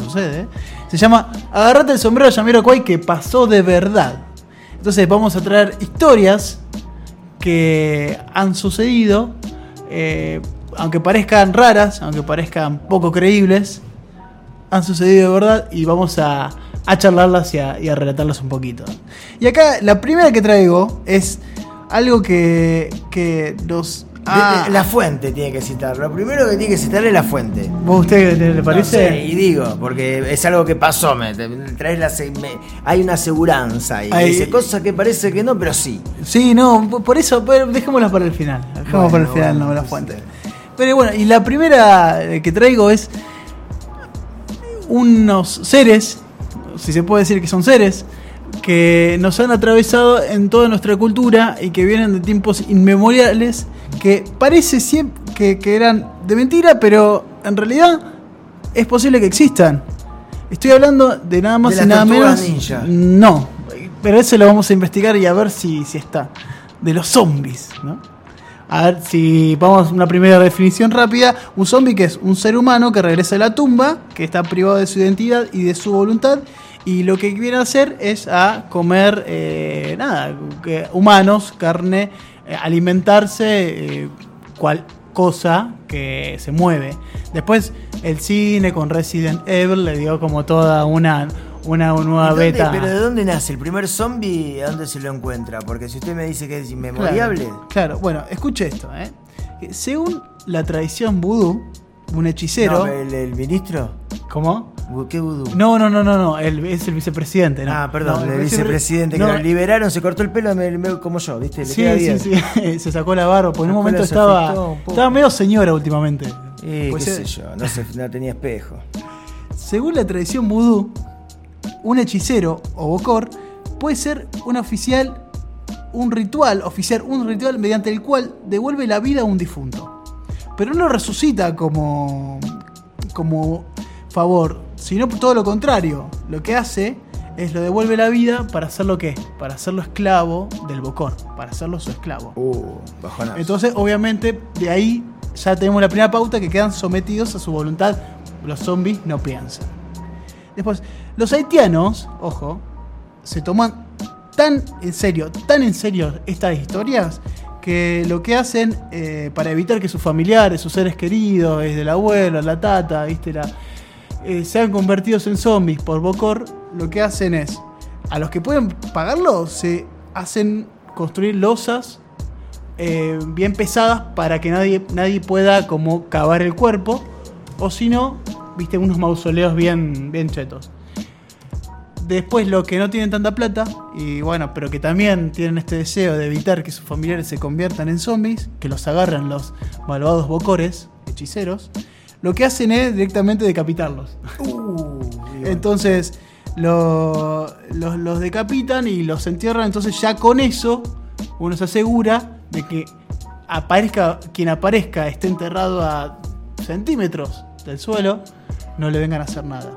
sucede. Se llama Agarrate el sombrero, Jamiroquai, que pasó de verdad. Entonces vamos a traer historias que han sucedido, aunque parezcan raras, aunque parezcan poco creíbles, han sucedido de verdad y vamos a charlarlas y a relatarlas un poquito. Y acá la primera que traigo es algo que nos... la fuente tiene que citar. Lo primero que tiene que citar es la fuente. ¿Vos a usted le parece? No sé, y digo, porque es algo que pasó. Hay una aseguranza y dice cosas que parece que no, pero sí. Sí, no, por eso, dejémoslas para el final. La fuente. Pero bueno, y la primera que traigo es unos seres, si se puede decir que son seres, que nos han atravesado en toda nuestra cultura y que vienen de tiempos inmemoriales, que parece siempre que eran de mentira, pero en realidad es posible que existan. Estoy hablando de nada más y nada menos. Ninja. No, pero eso lo vamos a investigar y a ver si está. De los zombies, ¿no? A ver si vamos a una primera definición rápida. Un zombie, que es un ser humano que regresa de la tumba, que está privado de su identidad y de su voluntad, y lo que viene a hacer es a comer humanos, carne, alimentarse, cual cosa que se mueve. Después el cine con Resident Evil le dio como toda una nueva beta. ¿Pero de dónde nace? ¿El primer zombie? ¿A dónde se lo encuentra? Porque si usted me dice que es inmemoriable. Claro. Bueno, escuche esto, Según la tradición vudú, un hechicero... No, ¿el ministro? ¿Cómo? ¿Qué vudú? No, es el vicepresidente, ¿no? Perdón, el vicepresidente, que lo liberaron, se cortó el pelo como yo, ¿viste? Sí, se sacó la barba, porque en un momento estaba medio señora últimamente. Qué sé yo, no tenía espejo. Según la tradición vudú, un hechicero o bokor puede ser un ritual mediante el cual devuelve la vida a un difunto. Pero no lo resucita como favor, sino todo lo contrario. Lo que hace es lo devuelve la vida para hacerlo ¿qué? Para hacerlo esclavo del bokor, para hacerlo su esclavo. Bajonazo. Entonces, obviamente, de ahí ya tenemos la primera pauta, que quedan sometidos a su voluntad. Los zombies no piensan. Después, los haitianos, ojo, se toman tan en serio estas historias, que lo que hacen para evitar que sus familiares, sus seres queridos, desde el abuelo, la tata, ¿viste? Sean convertidos en zombies por bokor, lo que hacen es, a los que pueden pagarlo, se hacen construir losas bien pesadas para que nadie pueda como cavar el cuerpo, o si no, viste, unos mausoleos bien chetos. Después, los que no tienen tanta plata, y bueno, pero que también tienen este deseo de evitar que sus familiares se conviertan en zombies, que los agarran los malvados bokores, hechiceros, lo que hacen es directamente decapitarlos. Entonces, los decapitan y los entierran. Entonces, ya con eso, uno se asegura de que quien aparezca esté enterrado a centímetros del suelo, no le vengan a hacer nada.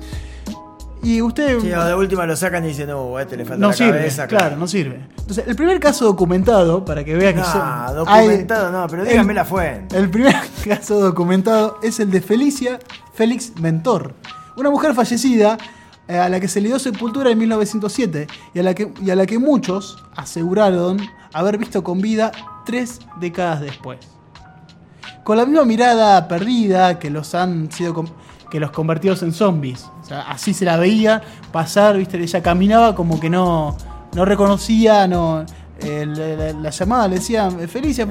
Y usted... Sí, de última lo sacan y dicen, no, a este le falta no la sirve, cabeza. Claro, no sirve. Entonces, el primer caso documentado, para que vea que... Documentado pero dígame la fuente. El primer caso documentado es el de Félix Mentor, una mujer fallecida a la que se le dio sepultura en 1907 y a la que muchos aseguraron haber visto con vida 3 décadas después. Con la misma mirada perdida que los convertidos en zombies. O sea, así se la veía pasar, ¿viste? Ella caminaba como que no reconocía, la llamada, le decían, Felicia.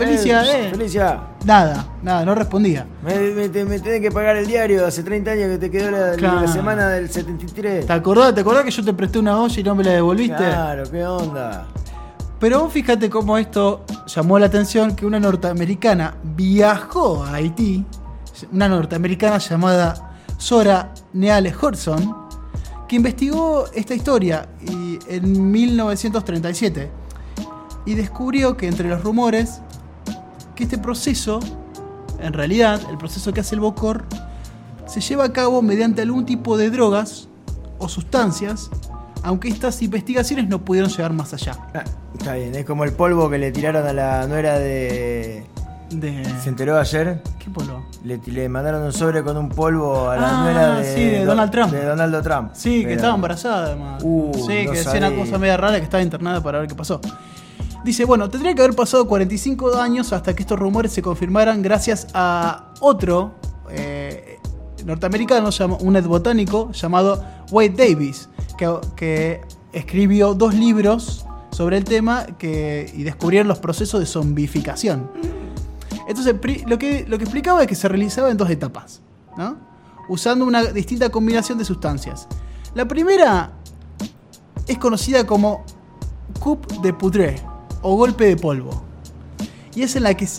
Nada, no respondía. Me tenés que pagar el diario, hace 30 años que te quedó la semana del 73. ¿Te acordás que yo te presté una olla y no me la devolviste? Claro, ¿qué onda? Pero vos fíjate cómo esto llamó la atención, que una norteamericana viajó a Haití, una norteamericana llamada Zora Neale Hudson, que investigó esta historia en 1937 y descubrió que entre los rumores, que este proceso, en realidad, el proceso que hace el bokor, se lleva a cabo mediante algún tipo de drogas o sustancias, aunque estas investigaciones no pudieron llegar más allá. Está bien, es como el polvo que le tiraron a la nuera de... ¿Se enteró ayer? ¿Qué polvo? le mandaron un sobre con un polvo a la nuera de Donald Trump. De Donaldo Trump. Sí, pero que estaba embarazada además. Sí, que decía una cosa media rara, que estaba internada para ver qué pasó. Dice, bueno, tendría que haber pasado 45 años hasta que estos rumores se confirmaran gracias a otro norteamericano, un etbotánico llamado Wade Davis, que escribió 2 libros sobre el tema y descubrieron los procesos de zombificación. Entonces, lo que explicaba es que se realizaba en 2 etapas, ¿no? Usando una distinta combinación de sustancias. La primera es conocida como coup de poudre o golpe de polvo. Y es en la que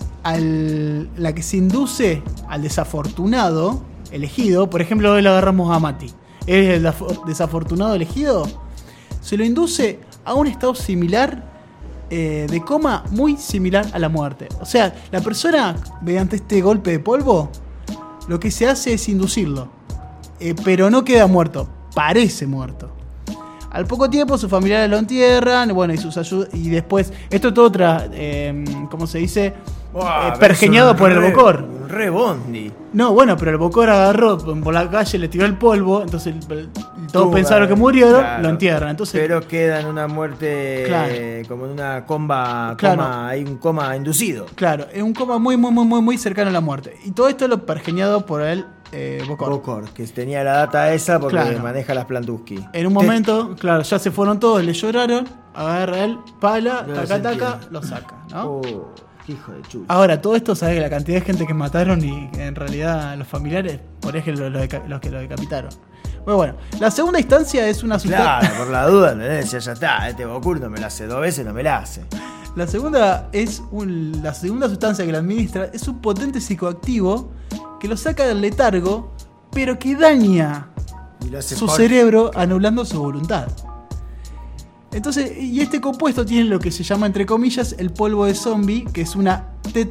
se induce al desafortunado elegido. Por ejemplo, hoy le agarramos a Mati. Es el desafortunado elegido. Se lo induce a un estado similar de coma, muy similar a la muerte. O sea, la persona, mediante este golpe de polvo, lo que se hace es inducirlo. Pero no queda muerto, parece muerto. Al poco tiempo sus familiares lo entierran, bueno, y después, esto es todo ¿cómo se dice? Pergeñado por el Bocor. Re bondi. No, bueno, pero el Bocor agarró por la calle, le tiró el polvo, entonces todos pensaron que murieron, claro, lo entierran. Entonces, pero queda en una muerte, claro, como en una hay un coma inducido. Claro, es un coma muy cercano a la muerte. Y todo esto lo pergeñado por el Bocor, que tenía la data esa porque, claro, maneja las Plantuski. En un momento, claro, ya se fueron todos, le lloraron, agarra él, pala, taca, lo saca, ¿no? Hijo de chulo. Ahora, todo esto, ¿sabes? La cantidad de gente que mataron y en realidad los familiares, por ejemplo, los que lo decapitaron. Bueno, la segunda instancia es una sustancia. Claro, por la duda, ¿entendés? Ya está, este Bocur no me la hace 2 veces, no me la hace. La segunda sustancia que la administra es un potente psicoactivo que lo saca del letargo, pero que daña su cerebro, anulando su voluntad. Entonces, y este compuesto tiene lo que se llama, entre comillas, el polvo de zombie, que es una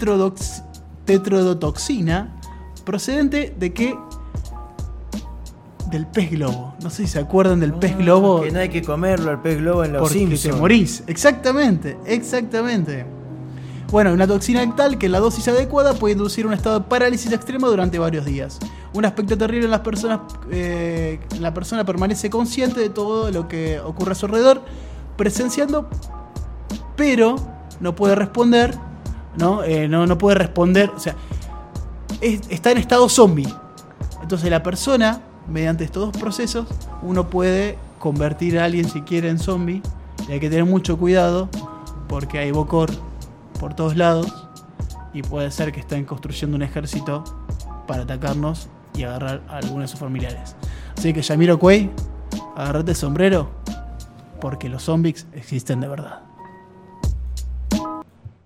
tetrodotoxina procedente de qué? Del pez globo. No sé si se acuerdan del pez globo. Que no hay que comerlo al pez globo en los Simpsons. Porque te morís. Exactamente. Bueno, una toxina tal que en la dosis adecuada puede inducir un estado de parálisis extrema durante varios días. Un aspecto terrible en las personas. La persona permanece consciente de todo lo que ocurre a su alrededor, presenciando, pero no puede responder, ¿no? No puede responder. O sea, está en estado zombie. Entonces la persona, mediante estos 2 procesos, uno puede convertir a alguien, si quiere, en zombie. Y hay que tener mucho cuidado porque hay Bocor por todos lados y puede ser que estén construyendo un ejército para atacarnos y agarrar a algunos de sus familiares. Así que, Jamiroquai, agarrate el sombrero porque los zombies existen de verdad.